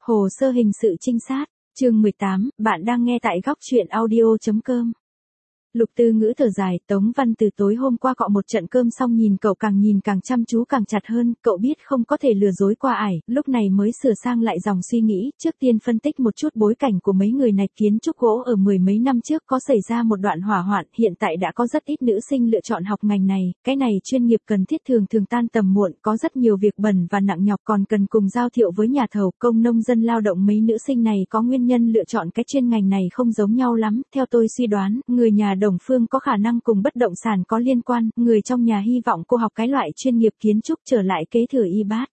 Hồ sơ hình sự trinh sát, chương 18, bạn đang nghe tại góc truyện audio.com. Lục Tư Ngữ thở dài, Tống Văn từ tối hôm qua cọ một trận cơm xong nhìn càng chăm chú càng chặt hơn, cậu biết không có thể lừa dối qua ải, lúc này mới sửa sang lại dòng suy nghĩ, trước tiên phân tích một chút bối cảnh của mấy người này. Kiến trúc gỗ ở mười mấy năm trước có xảy ra một đoạn hỏa hoạn, hiện tại đã có rất ít nữ sinh lựa chọn học ngành này, cái này chuyên nghiệp cần thiết thường tan tầm muộn, có rất nhiều việc bẩn và nặng nhọc còn cần cùng giao thiệu với nhà thầu, công nông dân lao động. Mấy nữ sinh này có nguyên nhân lựa chọn cái chuyên ngành này không giống nhau lắm, theo tôi suy đoán, người nhà Đồng Phương có khả năng cùng bất động sản có liên quan, người trong nhà hy vọng cô học cái loại chuyên nghiệp kiến trúc trở lại kế thừa y bát.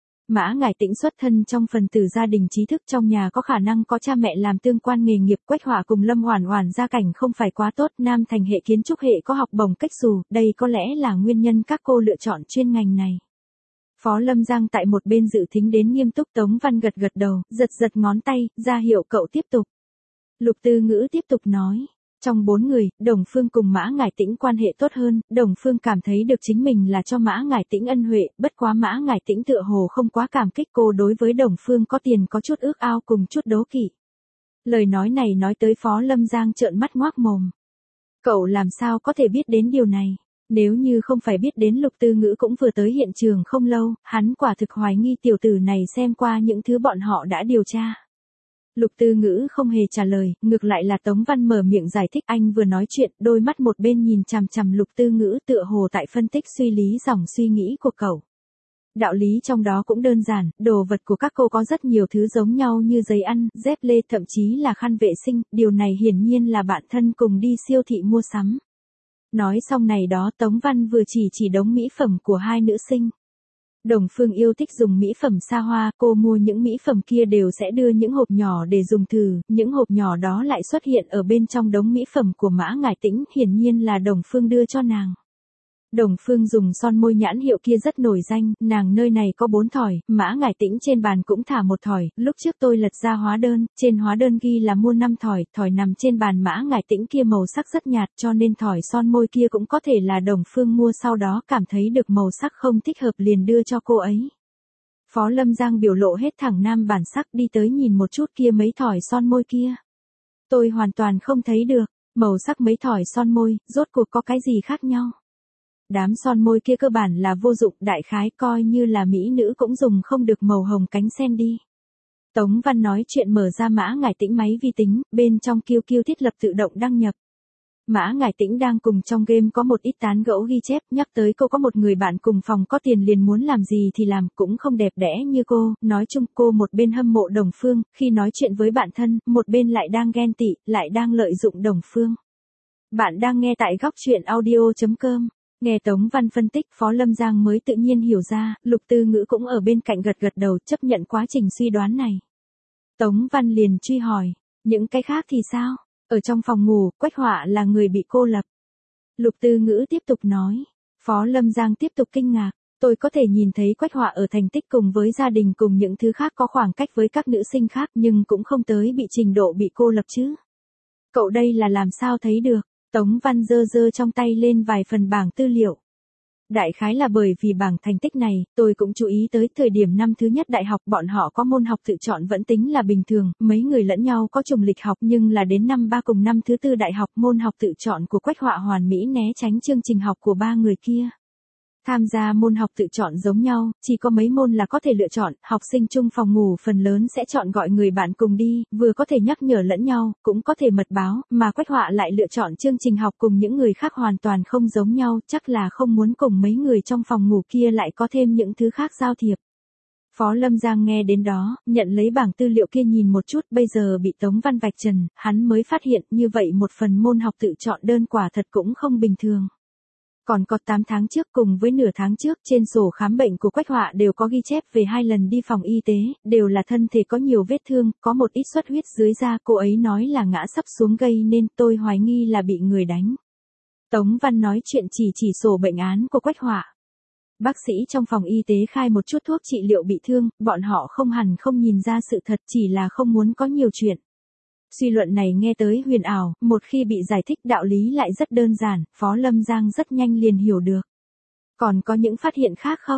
Mã Ngải Tĩnh xuất thân trong phần tử gia đình trí thức, trong nhà có khả năng có cha mẹ làm tương quan nghề nghiệp. Quách Họa cùng Lâm Hoản Hoản gia cảnh không phải quá tốt, Nam Thành hệ kiến trúc hệ có học bổng cách xù, đây có lẽ là nguyên nhân các cô lựa chọn chuyên ngành này. Phó Lâm Giang tại một bên dự thính đến nghiêm túc. Tống Văn gật đầu, giật ngón tay, ra hiệu cậu tiếp tục. Lục Tư Ngữ tiếp tục nói. Trong 4 người, Đồng Phương cùng Mã Ngải Tĩnh quan hệ tốt hơn, Đồng Phương cảm thấy được chính mình là cho Mã Ngải Tĩnh ân huệ, bất quá Mã Ngải Tĩnh tựa hồ không quá cảm kích, cô đối với Đồng Phương có tiền có chút ước ao cùng chút đố kỵ. Lời nói này nói tới Phó Lâm Giang trợn mắt ngoác mồm. Cậu làm sao có thể biết đến điều này? Nếu như không phải biết đến Lục Tư Ngữ cũng vừa tới hiện trường không lâu, hắn quả thực hoài nghi tiểu tử này xem qua những thứ bọn họ đã điều tra. Lục Tư Ngữ không hề trả lời, ngược lại là Tống Văn mở miệng giải thích. Anh vừa nói chuyện, đôi mắt một bên nhìn chằm Lục Tư Ngữ, tựa hồ tại phân tích suy lý dòng suy nghĩ của cậu. Đạo lý trong đó cũng đơn giản, đồ vật của các cô có rất nhiều thứ giống nhau như giấy ăn, dép lê, thậm chí là khăn vệ sinh, điều này hiển nhiên là bạn thân cùng đi siêu thị mua sắm. Nói xong này đó, Tống Văn vừa chỉ đống mỹ phẩm của hai nữ sinh. Đồng Phương yêu thích dùng mỹ phẩm xa hoa, cô mua những mỹ phẩm kia đều sẽ đưa những hộp nhỏ để dùng thử, những hộp nhỏ đó lại xuất hiện ở bên trong đống mỹ phẩm của Mã Ngải Tĩnh, hiển nhiên là Đồng Phương đưa cho nàng. Đồng Phương dùng son môi nhãn hiệu kia rất nổi danh, nàng nơi này có 4 thỏi, Mã Ngải Tĩnh trên bàn cũng thả 1 thỏi, lúc trước tôi lật ra hóa đơn, trên hóa đơn ghi là mua 5 thỏi, thỏi nằm trên bàn Mã Ngải Tĩnh kia màu sắc rất nhạt cho nên thỏi son môi kia cũng có thể là Đồng Phương mua, sau đó cảm thấy được màu sắc không thích hợp liền đưa cho cô ấy. Phó Lâm Giang biểu lộ hết thẳng nam bản sắc, đi tới nhìn một chút kia mấy thỏi son môi kia. Tôi hoàn toàn không thấy được, màu sắc mấy thỏi son môi, rốt cuộc có cái gì khác nhau. Đám son môi kia cơ bản là vô dụng, đại khái coi như là mỹ nữ cũng dùng không được màu hồng cánh sen đi. Tống Văn nói chuyện mở ra Mã Ngải Tĩnh máy vi tính, bên trong QQ thiết lập tự động đăng nhập. Mã Ngải Tĩnh đang cùng trong game có một ít tán gẫu ghi chép, nhắc tới cô có một người bạn cùng phòng có tiền liền muốn làm gì thì làm, cũng không đẹp đẽ như cô, nói chung cô một bên hâm mộ Đồng Phương, khi nói chuyện với bạn thân, một bên lại đang ghen tị, lại đang lợi dụng Đồng Phương. Bạn đang nghe tại góc truyện audio.com. Nghe Tống Văn phân tích, Phó Lâm Giang mới tự nhiên hiểu ra, Lục Tư Ngữ cũng ở bên cạnh gật đầu chấp nhận quá trình suy đoán này. Tống Văn liền truy hỏi, những cái khác thì sao? Ở trong phòng ngủ, Quách Họa là người bị cô lập. Lục Tư Ngữ tiếp tục nói. Phó Lâm Giang tiếp tục kinh ngạc, tôi có thể nhìn thấy Quách Họa ở thành tích cùng với gia đình cùng những thứ khác có khoảng cách với các nữ sinh khác nhưng cũng không tới bị trình độ bị cô lập chứ. Cậu đây là làm sao thấy được? Tống Văn giơ trong tay lên vài phần bảng tư liệu. Đại khái là bởi vì bảng thành tích này, tôi cũng chú ý tới thời điểm năm thứ nhất đại học bọn họ có môn học tự chọn vẫn tính là bình thường, mấy người lẫn nhau có trùng lịch học nhưng là đến năm 3 cùng năm thứ 4 đại học môn học tự chọn của Quách Họa hoàn mỹ né tránh chương trình học của 3 người kia. Tham gia môn học tự chọn giống nhau, chỉ có mấy môn là có thể lựa chọn, học sinh chung phòng ngủ phần lớn sẽ chọn gọi người bạn cùng đi, vừa có thể nhắc nhở lẫn nhau, cũng có thể mật báo, mà Quách Họa lại lựa chọn chương trình học cùng những người khác hoàn toàn không giống nhau, chắc là không muốn cùng mấy người trong phòng ngủ kia lại có thêm những thứ khác giao thiệp. Phó Lâm Giang nghe đến đó, nhận lấy bảng tư liệu kia nhìn một chút, bây giờ bị Tống Văn vạch trần, hắn mới phát hiện như vậy một phần môn học tự chọn đơn quả thật cũng không bình thường. Còn có 8 tháng trước cùng với nửa tháng trước trên sổ khám bệnh của Quách Họa đều có ghi chép về 2 lần đi phòng y tế, đều là thân thể có nhiều vết thương, có một ít xuất huyết dưới da, cô ấy nói là ngã sấp xuống gây nên tôi hoài nghi là bị người đánh. Tống Văn nói chuyện chỉ sổ bệnh án của Quách Họa. Bác sĩ trong phòng y tế khai một chút thuốc trị liệu bị thương, bọn họ không hẳn không nhìn ra sự thật, chỉ là không muốn có nhiều chuyện. Suy luận này nghe tới huyền ảo, một khi bị giải thích đạo lý lại rất đơn giản, Phó Lâm Giang rất nhanh liền hiểu được. Còn có những phát hiện khác không?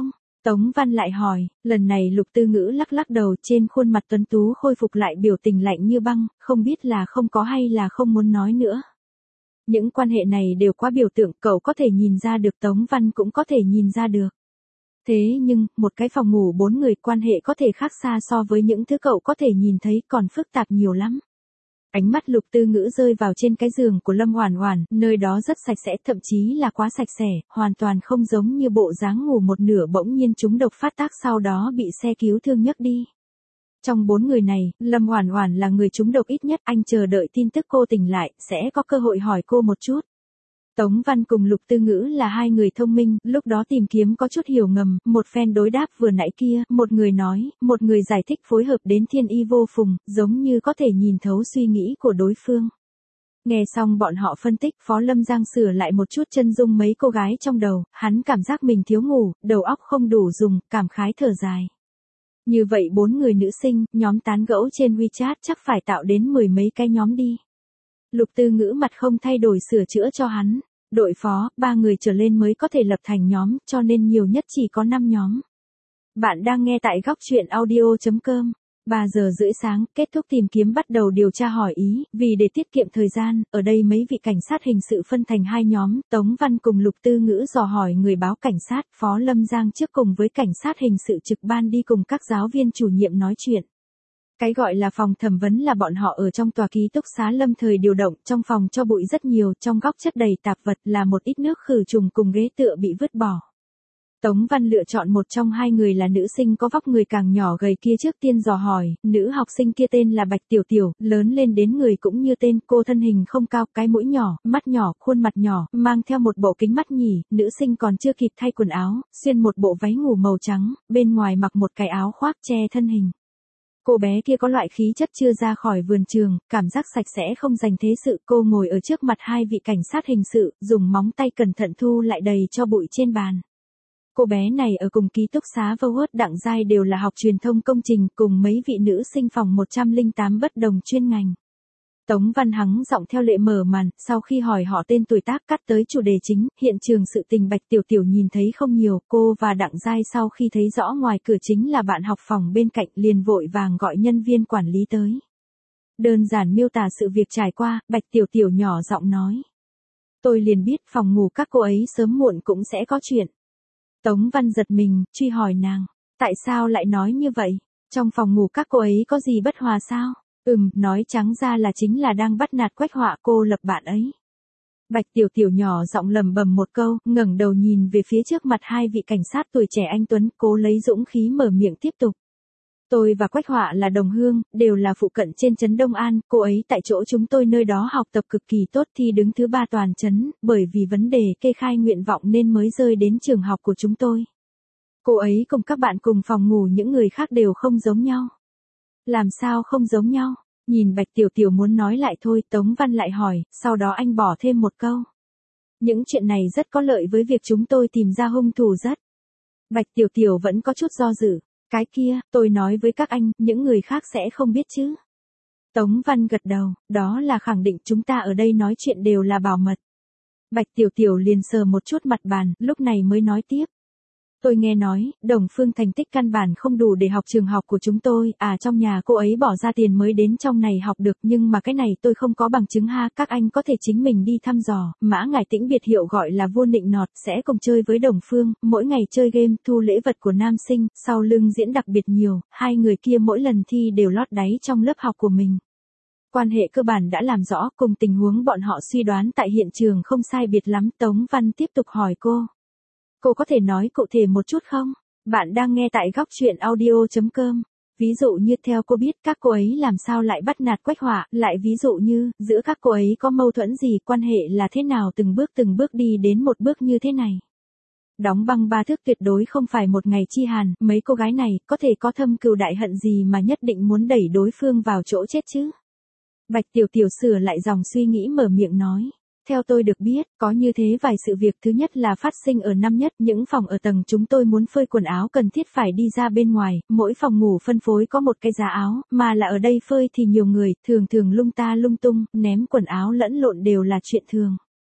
Tống Văn lại hỏi, lần này Lục Tư Ngữ lắc lắc đầu, trên khuôn mặt tuấn tú khôi phục lại biểu tình lạnh như băng, không biết là không có hay là không muốn nói nữa. Những quan hệ này đều quá biểu tượng, cậu có thể nhìn ra được, Tống Văn cũng có thể nhìn ra được. Thế nhưng, một cái phòng ngủ 4 người, quan hệ có thể khác xa so với những thứ cậu có thể nhìn thấy, còn phức tạp nhiều lắm. Ánh mắt Lục Tư Ngữ rơi vào trên cái giường của Lâm Oản Oản, nơi đó rất sạch sẽ, thậm chí là quá sạch sẽ, hoàn toàn không giống như bộ dáng ngủ một nửa bỗng nhiên trúng độc phát tác sau đó bị xe cứu thương nhấc đi. Trong 4 người này, Lâm Oản Oản là người trúng độc ít nhất, anh chờ đợi tin tức cô tỉnh lại, sẽ có cơ hội hỏi cô một chút. Tống Văn cùng Lục Tư Ngữ là hai người thông minh, lúc đó tìm kiếm có chút hiểu ngầm, một phen đối đáp vừa nãy kia, một người nói, một người giải thích phối hợp đến thiên y vô phùng, giống như có thể nhìn thấu suy nghĩ của đối phương. Nghe xong bọn họ phân tích, Phó Lâm Giang sửa lại một chút chân dung mấy cô gái trong đầu, hắn cảm giác mình thiếu ngủ, đầu óc không đủ dùng, cảm khái thở dài. Như vậy 4 người nữ sinh, nhóm tán gẫu trên WeChat chắc phải tạo đến 10 mấy cái nhóm đi. Lục Tư Ngữ mặt không thay đổi sửa chữa cho hắn. Đội phó, 3 người trở lên mới có thể lập thành nhóm, cho nên nhiều nhất chỉ có 5 nhóm. Bạn đang nghe tại góc chuyện audio.com. 3 giờ rưỡi sáng, kết thúc tìm kiếm bắt đầu điều tra hỏi ý, vì để tiết kiệm thời gian, ở đây mấy vị cảnh sát hình sự phân thành 2 nhóm, Tống Văn cùng Lục Tư Ngữ dò hỏi người báo cảnh sát, Phó Lâm Giang trước cùng với cảnh sát hình sự trực ban đi cùng các giáo viên chủ nhiệm nói chuyện. Cái gọi là phòng thẩm vấn là bọn họ ở trong tòa ký túc xá lâm thời điều động, trong phòng cho bụi rất nhiều, trong góc chất đầy tạp vật là một ít nước khử trùng cùng ghế tựa bị vứt bỏ. Tống Văn lựa chọn một trong 2 người là nữ sinh có vóc người càng nhỏ gầy kia trước tiên dò hỏi, nữ học sinh kia tên là Bạch Tiểu Tiểu, lớn lên đến người cũng như tên, cô thân hình không cao, cái mũi nhỏ, mắt nhỏ, khuôn mặt nhỏ, mang theo một bộ kính mắt nhỉ, nữ sinh còn chưa kịp thay quần áo, xuyên một bộ váy ngủ màu trắng, bên ngoài mặc một cái áo khoác che thân hình. Cô bé kia có loại khí chất chưa ra khỏi vườn trường, cảm giác sạch sẽ không dành thế sự, cô ngồi ở trước mặt 2 vị cảnh sát hình sự, dùng móng tay cẩn thận thu lại đầy cho bụi trên bàn. Cô bé này ở cùng ký túc xá Vô Hớt Đặng Giai đều là học truyền thông công trình cùng mấy vị nữ sinh phòng 108 bất đồng chuyên ngành. Tống Văn hắng giọng theo lệ mở màn, sau khi hỏi họ tên tuổi tác cắt tới chủ đề chính, hiện trường sự tình Bạch Tiểu Tiểu nhìn thấy không nhiều, cô và Đặng Giai sau khi thấy rõ ngoài cửa chính là bạn học phòng bên cạnh liền vội vàng gọi nhân viên quản lý tới. Đơn giản miêu tả sự việc trải qua, Bạch Tiểu Tiểu nhỏ giọng nói. Tôi liền biết phòng ngủ các cô ấy sớm muộn cũng sẽ có chuyện. Tống Văn giật mình, truy hỏi nàng, tại sao lại nói như vậy? Trong phòng ngủ các cô ấy có gì bất hòa sao? Nói trắng ra là chính là đang bắt nạt Quách Họa cô lập bạn ấy. Bạch Tiểu Tiểu nhỏ giọng lẩm bẩm một câu, ngẩng đầu nhìn về phía trước mặt 2 vị cảnh sát tuổi trẻ anh tuấn, cố lấy dũng khí mở miệng tiếp tục. Tôi và Quách Họa là đồng hương, đều là phụ cận trên trấn Đông An, cô ấy tại chỗ chúng tôi nơi đó học tập cực kỳ tốt, thi đứng thứ 3 toàn trấn, bởi vì vấn đề kê khai nguyện vọng nên mới rơi đến trường học của chúng tôi. Cô ấy cùng các bạn cùng phòng ngủ những người khác đều không giống nhau. Làm sao không giống nhau? Nhìn Bạch Tiểu Tiểu muốn nói lại thôi, Tống Văn lại hỏi, sau đó anh bỏ thêm một câu. Những chuyện này rất có lợi với việc chúng tôi tìm ra hung thủ rất. Bạch Tiểu Tiểu vẫn có chút do dự. Cái kia, tôi nói với các anh, những người khác sẽ không biết chứ. Tống Văn gật đầu, đó là khẳng định chúng ta ở đây nói chuyện đều là bảo mật. Bạch Tiểu Tiểu liền sờ một chút mặt bàn, lúc này mới nói tiếp. Tôi nghe nói, Đồng Phương thành tích căn bản không đủ để học trường học của chúng tôi, trong nhà cô ấy bỏ ra tiền mới đến trong này học được, nhưng mà cái này tôi không có bằng chứng ha, các anh có thể chính mình đi thăm dò, Mã Ngải Tĩnh biệt hiệu gọi là Vua Nịnh Nọt, sẽ cùng chơi với Đồng Phương, mỗi ngày chơi game, thu lễ vật của nam sinh, sau lưng diễn đặc biệt nhiều, 2 người kia mỗi lần thi đều lót đáy trong lớp học của mình. Quan hệ cơ bản đã làm rõ, cùng tình huống bọn họ suy đoán tại hiện trường không sai biệt lắm, Tống Văn tiếp tục hỏi cô. Cô có thể nói cụ thể một chút không? Bạn đang nghe tại góc chuyện audio.com. Ví dụ như theo cô biết các cô ấy làm sao lại bắt nạt Quách Họa, lại ví dụ như, giữa các cô ấy có mâu thuẫn gì, quan hệ là thế nào từng bước đi đến một bước như thế này. Đóng băng 3 thước tuyệt đối không phải một ngày chi hàn, mấy cô gái này có thể có thâm cừu đại hận gì mà nhất định muốn đẩy đối phương vào chỗ chết chứ. Bạch Tiểu Tiểu sửa lại dòng suy nghĩ mở miệng nói. Theo tôi được biết, có như thế vài sự việc, thứ nhất là phát sinh ở năm nhất, những phòng ở tầng chúng tôi muốn phơi quần áo cần thiết phải đi ra bên ngoài, mỗi phòng ngủ phân phối có một cái giá áo, mà là ở đây phơi thì nhiều người, thường lung ta lung tung, ném quần áo lẫn lộn đều là chuyện thường.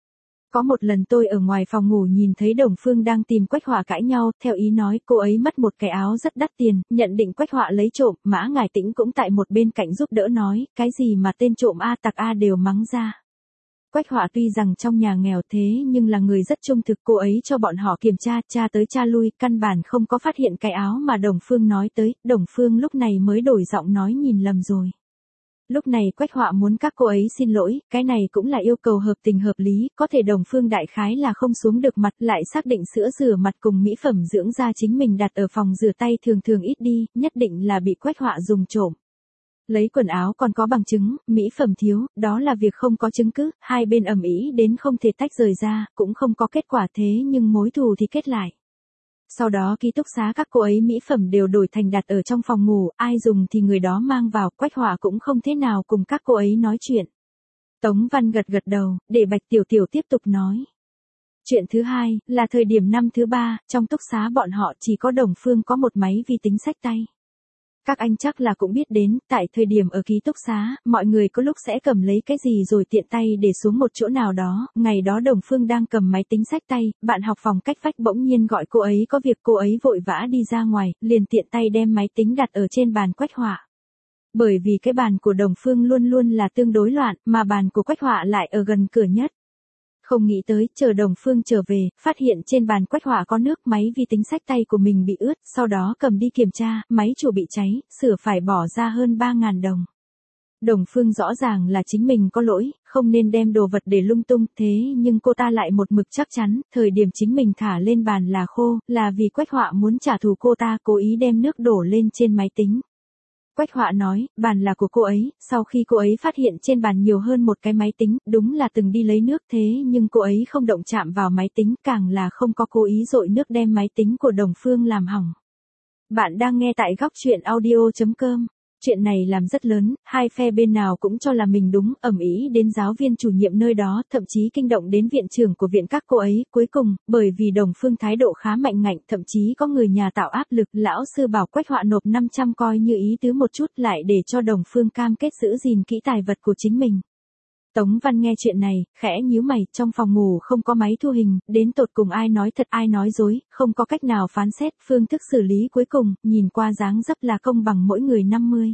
Có một lần tôi ở ngoài phòng ngủ nhìn thấy Đồng Phương đang tìm Quách Họa cãi nhau, theo ý nói cô ấy mất một cái áo rất đắt tiền, nhận định Quách Họa lấy trộm, Mã Ngải Tĩnh cũng tại một bên cạnh giúp đỡ nói, cái gì mà tên trộm A tặc A đều mắng ra. Quách Họa tuy rằng trong nhà nghèo thế nhưng là người rất trung thực, cô ấy cho bọn họ kiểm tra, tra tới tra lui, căn bản không có phát hiện cái áo mà Đồng Phương nói tới, Đồng Phương lúc này mới đổi giọng nói nhìn lầm rồi. Lúc này Quách Họa muốn các cô ấy xin lỗi, cái này cũng là yêu cầu hợp tình hợp lý, có thể Đồng Phương đại khái là không xuống được mặt, lại xác định sữa rửa mặt cùng mỹ phẩm dưỡng da chính mình đặt ở phòng rửa tay thường thường ít đi, nhất định là bị Quách Họa dùng trộm. Lấy quần áo còn có bằng chứng, mỹ phẩm thiếu, đó là việc không có chứng cứ, hai bên ầm ĩ đến không thể tách rời ra, cũng không có kết quả thế nhưng mối thù thì kết lại. Sau đó ký túc xá các cô ấy mỹ phẩm đều đổi thành đặt ở trong phòng ngủ, ai dùng thì người đó mang vào, Quách Họa cũng không thế nào cùng các cô ấy nói chuyện. Tống Văn gật gật đầu, để Bạch Tiểu Tiểu tiếp tục nói. Chuyện thứ hai, là thời điểm năm thứ ba, trong túc xá bọn họ chỉ có Đồng Phương có một máy vi tính xách tay. Các anh chắc là cũng biết đến, tại thời điểm ở ký túc xá, mọi người có lúc sẽ cầm lấy cái gì rồi tiện tay để xuống một chỗ nào đó, ngày đó Đồng Phương đang cầm máy tính xách tay, bạn học phòng cách vách bỗng nhiên gọi cô ấy có việc, cô ấy vội vã đi ra ngoài, liền tiện tay đem máy tính đặt ở trên bàn Quách Họa. Bởi vì cái bàn của Đồng Phương luôn luôn là tương đối loạn, mà bàn của Quách Họa lại ở gần cửa nhất. Không nghĩ tới, chờ Đồng Phương trở về, phát hiện trên bàn Quách Họa có nước, máy vi tính xách tay của mình bị ướt, sau đó cầm đi kiểm tra, máy chủ bị cháy, sửa phải bỏ ra hơn 3.000 đồng. Đồng Phương rõ ràng là chính mình có lỗi, không nên đem đồ vật để lung tung, thế nhưng cô ta lại một mực chắc chắn, thời điểm chính mình thả lên bàn là khô, là vì Quách Họa muốn trả thù cô ta, cố ý đem nước đổ lên trên máy tính. Quách Họa nói, bàn là của cô ấy, sau khi cô ấy phát hiện trên bàn nhiều hơn một cái máy tính, đúng là từng đi lấy nước thế nhưng cô ấy không động chạm vào máy tính, càng là không có cố ý dội nước đem máy tính của Đồng Phương làm hỏng. Bạn đang nghe tại góc truyện audio.com. Chuyện này làm rất lớn, hai phe bên nào cũng cho là mình đúng, ầm ĩ đến giáo viên chủ nhiệm nơi đó, thậm chí kinh động đến viện trưởng của viện các cô ấy, cuối cùng, bởi vì Đồng Phương thái độ khá mạnh ngạnh, thậm chí có người nhà tạo áp lực, lão sư bảo Quách Họa nộp 500 coi như ý tứ một chút lại để cho Đồng Phương cam kết giữ gìn kỹ tài vật của chính mình. Tống Văn nghe chuyện này, khẽ nhíu mày, trong phòng ngủ không có máy thu hình, đến tột cùng ai nói thật ai nói dối, không có cách nào phán xét, phương thức xử lý cuối cùng, nhìn qua dáng dấp là công bằng mỗi người 50.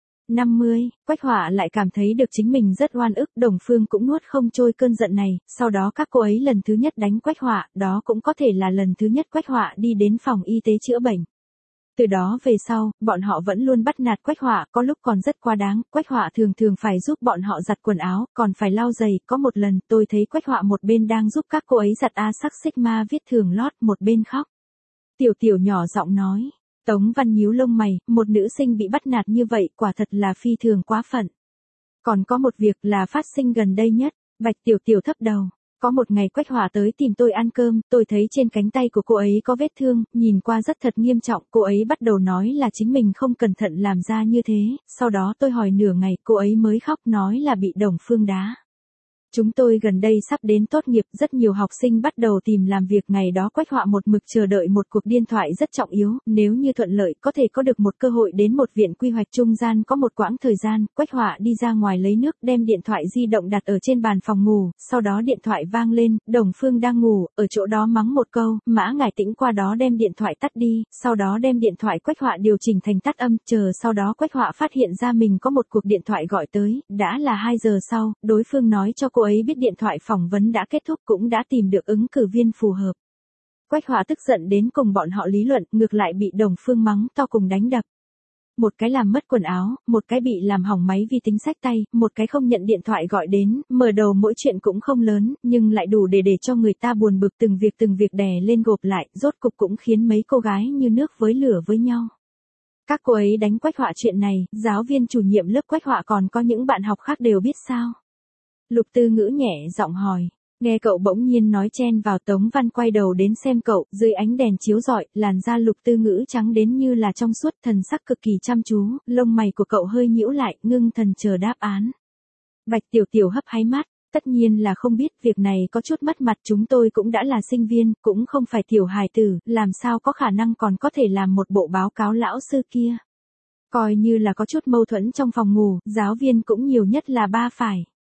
50, Quách Họa lại cảm thấy được chính mình rất oan ức, Đồng Phương cũng nuốt không trôi cơn giận này, sau đó các cô ấy lần thứ nhất đánh Quách Họa, đó cũng có thể là lần thứ nhất Quách Họa đi đến phòng y tế chữa bệnh. Từ đó về sau, bọn họ vẫn luôn bắt nạt Quách Họa, có lúc còn rất quá đáng, Quách Họa thường thường phải giúp bọn họ giặt quần áo, còn phải lau giày, có một lần tôi thấy Quách Họa một bên đang giúp các cô ấy giặt A sắc Sigma viết thường lót, một bên khóc. Tiểu Tiểu nhỏ giọng nói, Tống Văn nhíu lông mày, một nữ sinh bị bắt nạt như vậy, quả thật là phi thường quá phận. Còn có một việc là phát sinh gần đây nhất, Bạch Tiểu Tiểu thấp đầu. Có một ngày Quách Họa tới tìm tôi ăn cơm, tôi thấy trên cánh tay của cô ấy có vết thương, nhìn qua rất thật nghiêm trọng, cô ấy bắt đầu nói là chính mình không cẩn thận làm ra như thế, sau đó tôi hỏi nửa ngày, cô ấy mới khóc nói là bị Đồng Phương đá. Chúng tôi gần đây sắp đến tốt nghiệp, rất nhiều học sinh bắt đầu tìm làm việc, ngày đó Quách Họa một mực chờ đợi một cuộc điện thoại rất trọng yếu, nếu như thuận lợi có thể có được một cơ hội đến một viện quy hoạch trung gian có một quãng thời gian, Quách Họa đi ra ngoài lấy nước đem điện thoại di động đặt ở trên bàn phòng ngủ, sau đó điện thoại vang lên, Đồng Phương đang ngủ, ở chỗ đó mắng một câu, Mã Ngải Tĩnh qua đó đem điện thoại tắt đi, sau đó đem điện thoại Quách Họa điều chỉnh thành tắt âm, chờ sau đó Quách Họa phát hiện ra mình có một cuộc điện thoại gọi tới, đã là 2 giờ sau, đối phương nói cho cô ấy biết điện thoại phỏng vấn đã kết thúc cũng đã tìm được ứng cử viên phù hợp. Quách Họa tức giận đến cùng bọn họ lý luận, ngược lại bị Đồng Phương mắng to cùng đánh đập. Một cái làm mất quần áo, một cái bị làm hỏng máy vi tính xách tay, một cái không nhận điện thoại gọi đến, mở đầu mỗi chuyện cũng không lớn, nhưng lại đủ để cho người ta buồn bực, từng việc đè lên gộp lại, rốt cục cũng khiến mấy cô gái như nước với lửa với nhau. Các cô ấy đánh Quách Họa chuyện này, giáo viên chủ nhiệm lớp Quách Họa còn có những bạn học khác đều biết sao? Lục Tư Ngữ nhẹ giọng hỏi. Nghe cậu bỗng nhiên nói chen vào, Tống Văn quay đầu đến xem cậu, dưới ánh đèn chiếu rọi, làn da Lục Tư Ngữ trắng đến như là trong suốt, thần sắc cực kỳ chăm chú, lông mày của cậu hơi nhíu lại, ngưng thần chờ đáp án. Bạch Tiểu Tiểu hấp háy mắt, tất nhiên là không biết, việc này có chút mất mặt, chúng tôi cũng đã là sinh viên, cũng không phải tiểu hài tử, làm sao có khả năng còn có thể làm một bộ báo cáo lão sư kia. Coi như là có chút mâu thuẫn trong phòng ngủ, giáo viên cũng nhiều nhất là 3 phải.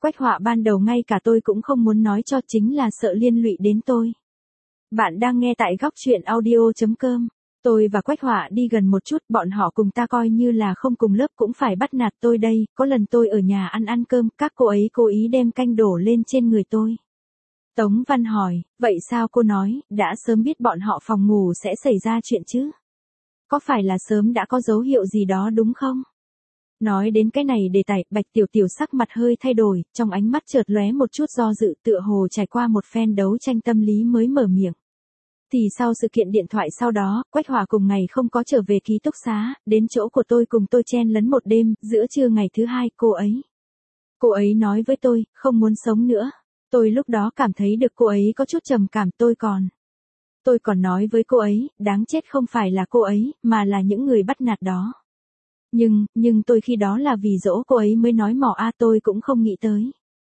Quách Họa ban đầu ngay cả tôi cũng không muốn nói cho, chính là sợ liên lụy đến tôi. Bạn đang nghe tại góc chuyện audio.com. Tôi và Quách Họa đi gần một chút, bọn họ cùng ta coi như là không cùng lớp cũng phải bắt nạt tôi đây, có lần tôi ở nhà ăn cơm, các cô ấy cố ý đem canh đổ lên trên người tôi. Tống Văn hỏi, vậy sao cô nói, đã sớm biết bọn họ phòng ngủ sẽ xảy ra chuyện chứ? Có phải là sớm đã có dấu hiệu gì đó đúng không? Nói đến cái này đề tài, Bạch Tiểu Tiểu sắc mặt hơi thay đổi, trong ánh mắt chợt lóe một chút do dự, tựa hồ trải qua một phen đấu tranh tâm lý mới mở miệng. Thì sau sự kiện điện thoại sau đó, Quách Họa cùng ngày không có trở về ký túc xá, đến chỗ của tôi cùng tôi chen lấn một đêm, giữa trưa ngày thứ hai cô ấy nói với tôi, không muốn sống nữa. Tôi lúc đó cảm thấy được cô ấy có chút trầm cảm, tôi còn nói với cô ấy, đáng chết không phải là cô ấy, mà là những người bắt nạt đó. Nhưng tôi khi đó là vì dỗ cô ấy mới nói mỏ tôi cũng không nghĩ tới.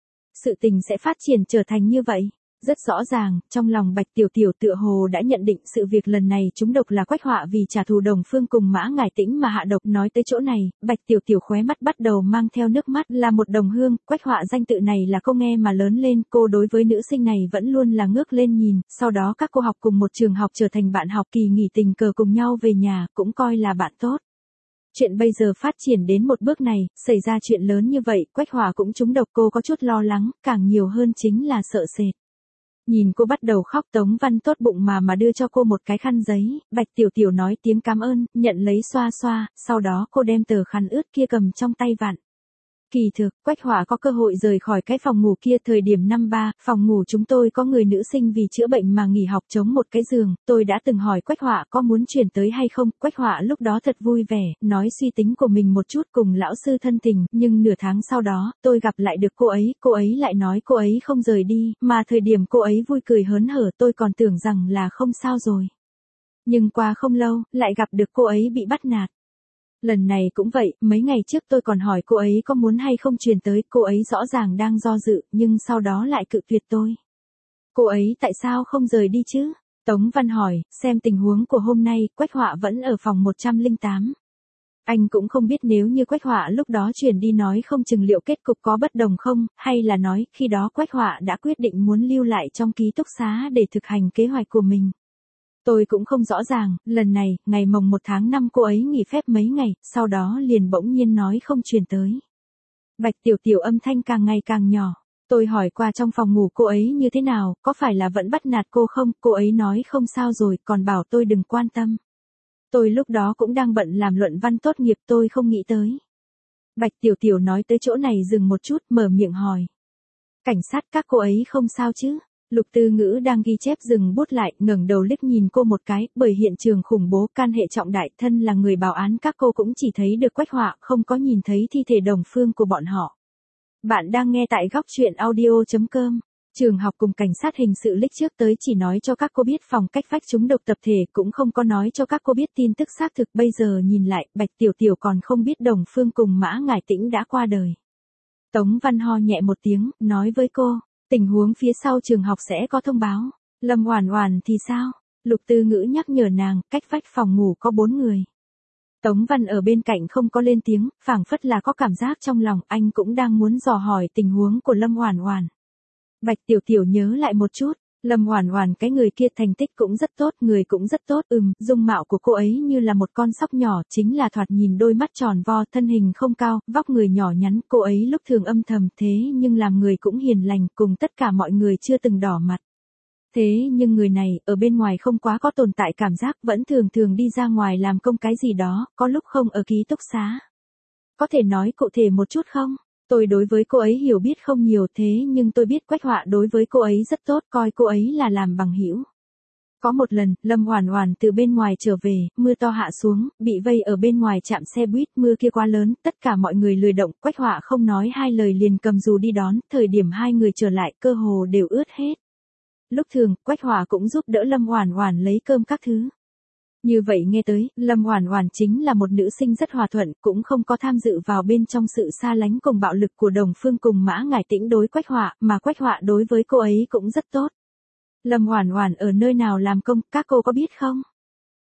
Sự tình sẽ phát triển trở thành như vậy. Rất rõ ràng, trong lòng Bạch Tiểu Tiểu tựa hồ đã nhận định sự việc lần này trúng độc là Quách Họa vì trả thù Đồng Phương cùng Mã Ngải Tĩnh mà hạ độc. Nói tới chỗ này, Bạch Tiểu Tiểu khóe mắt bắt đầu mang theo nước mắt, là một đồng hương, Quách Họa danh tự này là cô nghe mà lớn lên, cô đối với nữ sinh này vẫn luôn là ngước lên nhìn, sau đó các cô học cùng một trường học trở thành bạn học, kỳ nghỉ tình cờ cùng nhau về nhà, cũng coi là bạn tốt. Chuyện bây giờ phát triển đến một bước này, xảy ra chuyện lớn như vậy, Quách Họa cũng trúng độc, cô có chút lo lắng, càng nhiều hơn chính là sợ sệt. Nhìn cô bắt đầu khóc, Tống Văn tốt bụng mà đưa cho cô một cái khăn giấy, Bạch Tiểu Tiểu nói tiếng cảm ơn, nhận lấy xoa xoa, sau đó cô đem tờ khăn ướt kia cầm trong tay vặn. Kỳ thực, Quách Họa có cơ hội rời khỏi cái phòng ngủ kia thời điểm năm 3, phòng ngủ chúng tôi có người nữ sinh vì chữa bệnh mà nghỉ học chống một cái giường, tôi đã từng hỏi Quách Họa có muốn chuyển tới hay không, Quách Họa lúc đó thật vui vẻ, nói suy tính của mình một chút cùng lão sư thân tình, nhưng nửa tháng sau đó, tôi gặp lại được cô ấy lại nói cô ấy không rời đi, mà thời điểm cô ấy vui cười hớn hở tôi còn tưởng rằng là không sao rồi. Nhưng qua không lâu, lại gặp được cô ấy bị bắt nạt. Lần này cũng vậy, mấy ngày trước tôi còn hỏi cô ấy có muốn hay không truyền tới, cô ấy rõ ràng đang do dự, nhưng sau đó lại cự tuyệt tôi. Cô ấy tại sao không rời đi chứ? Tống Văn hỏi, xem tình huống của hôm nay, Quách Họa vẫn ở phòng 108. Anh cũng không biết nếu như Quách Họa lúc đó chuyển đi nói không chừng liệu kết cục có bất đồng không, hay là nói khi đó Quách Họa đã quyết định muốn lưu lại trong ký túc xá để thực hành kế hoạch của mình. Tôi cũng không rõ ràng, lần này, ngày mồng 1 tháng 5 cô ấy nghỉ phép mấy ngày, sau đó liền bỗng nhiên nói không truyền tới. Bạch Tiểu Tiểu âm thanh càng ngày càng nhỏ. Tôi hỏi qua trong phòng ngủ cô ấy như thế nào, có phải là vẫn bắt nạt cô không, cô ấy nói không sao rồi, còn bảo tôi đừng quan tâm. Tôi lúc đó cũng đang bận làm luận văn tốt nghiệp, tôi không nghĩ tới. Bạch Tiểu Tiểu nói tới chỗ này dừng một chút, mở miệng hỏi. Cảnh sát các cô ấy không sao chứ? Lục Tư Ngữ đang ghi chép dừng bút lại, ngẩng đầu liếc nhìn cô một cái, bởi hiện trường khủng bố can hệ trọng đại, thân là người bảo án các cô cũng chỉ thấy được Quách Họa, không có nhìn thấy thi thể Đồng Phương của bọn họ. Bạn đang nghe tại góc chuyện audio.com. Trường học cùng cảnh sát hình sự lích trước tới chỉ nói cho các cô biết phòng cách vách trúng độc tập thể, cũng không có nói cho các cô biết tin tức xác thực. Bây giờ nhìn lại, Bạch Tiểu Tiểu còn không biết Đồng Phương cùng Mã Ngải Tĩnh đã qua đời. Tống Văn ho nhẹ một tiếng, nói với cô. Tình huống phía sau trường học sẽ có thông báo. Lâm Oản Oản thì sao? Lục Tư Ngữ nhắc nhở nàng, cách vách phòng ngủ có 4 người. Tống Văn ở bên cạnh không có lên tiếng, phảng phất là có cảm giác trong lòng, anh cũng đang muốn dò hỏi tình huống của Lâm Oản Oản. Bạch Tiểu Tiểu nhớ lại một chút, Lâm Oản Oản cái người kia thành tích cũng rất tốt, người cũng rất tốt, dung mạo của cô ấy như là một con sóc nhỏ, chính là thoạt nhìn đôi mắt tròn vo, thân hình không cao, vóc người nhỏ nhắn, cô ấy lúc thường âm thầm thế nhưng làm người cũng hiền lành, cùng tất cả mọi người chưa từng đỏ mặt. Thế nhưng người này, ở bên ngoài không quá có tồn tại cảm giác, vẫn thường đi ra ngoài làm công cái gì đó, có lúc không ở ký túc xá. Có thể nói cụ thể một chút không? Tôi đối với cô ấy hiểu biết không nhiều, thế nhưng tôi biết Quách Họa đối với cô ấy rất tốt, coi cô ấy là làm bằng hữu. Có một lần, Lâm Oản Oản từ bên ngoài trở về, mưa to hạ xuống, bị vây ở bên ngoài trạm xe buýt, mưa kia quá lớn, tất cả mọi người lười động, Quách Họa không nói hai lời liền cầm dù đi đón, thời điểm hai người trở lại, cơ hồ đều ướt hết. Lúc thường, Quách Họa cũng giúp đỡ Lâm Oản Oản lấy cơm các thứ. Như vậy nghe tới, Lâm Oản Oản chính là một nữ sinh rất hòa thuận, cũng không có tham dự vào bên trong sự xa lánh cùng bạo lực của Đồng Phương cùng Mã Ngải Tĩnh đối Quách Họa, mà Quách Họa đối với cô ấy cũng rất tốt. Lâm Oản Oản ở nơi nào làm công, các cô có biết không?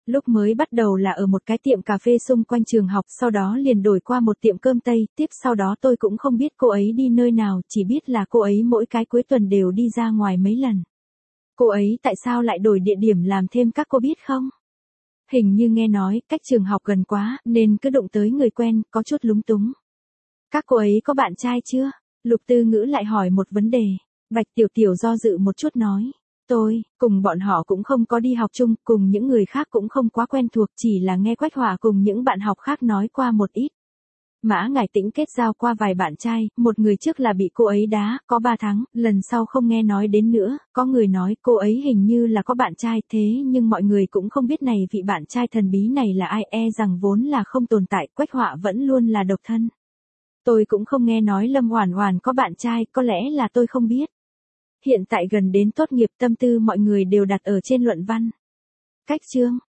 Lúc mới bắt đầu là ở một cái tiệm cà phê xung quanh trường học, sau đó liền đổi qua một tiệm cơm Tây, tiếp sau đó tôi cũng không biết cô ấy đi nơi nào, chỉ biết là cô ấy mỗi cái cuối tuần đều đi ra ngoài mấy lần. Cô ấy tại sao lại đổi địa điểm làm thêm các cô biết không? Hình như nghe nói, cách trường học gần quá, nên cứ đụng tới người quen, có chút lúng túng. Các cô ấy có bạn trai chưa? Lục Tư Ngữ lại hỏi một vấn đề. Bạch Tiểu Tiểu do dự một chút nói. Tôi, cùng bọn họ cũng không có đi học chung, cùng những người khác cũng không quá quen thuộc, chỉ là nghe Quách Hỏa cùng những bạn học khác nói qua một ít. Mã Ngải Tĩnh kết giao qua vài bạn trai, một người trước là bị cô ấy đá, có 3 tháng, lần sau không nghe nói đến nữa, có người nói cô ấy hình như là có bạn trai, thế nhưng mọi người cũng không biết này vị bạn trai thần bí này là ai, e rằng vốn là không tồn tại, Quách Hỏa vẫn luôn là độc thân. Tôi cũng không nghe nói Lâm Oản Oản có bạn trai, có lẽ là tôi không biết. Hiện tại gần đến tốt nghiệp, tâm tư mọi người đều đặt ở trên luận văn. Cách chương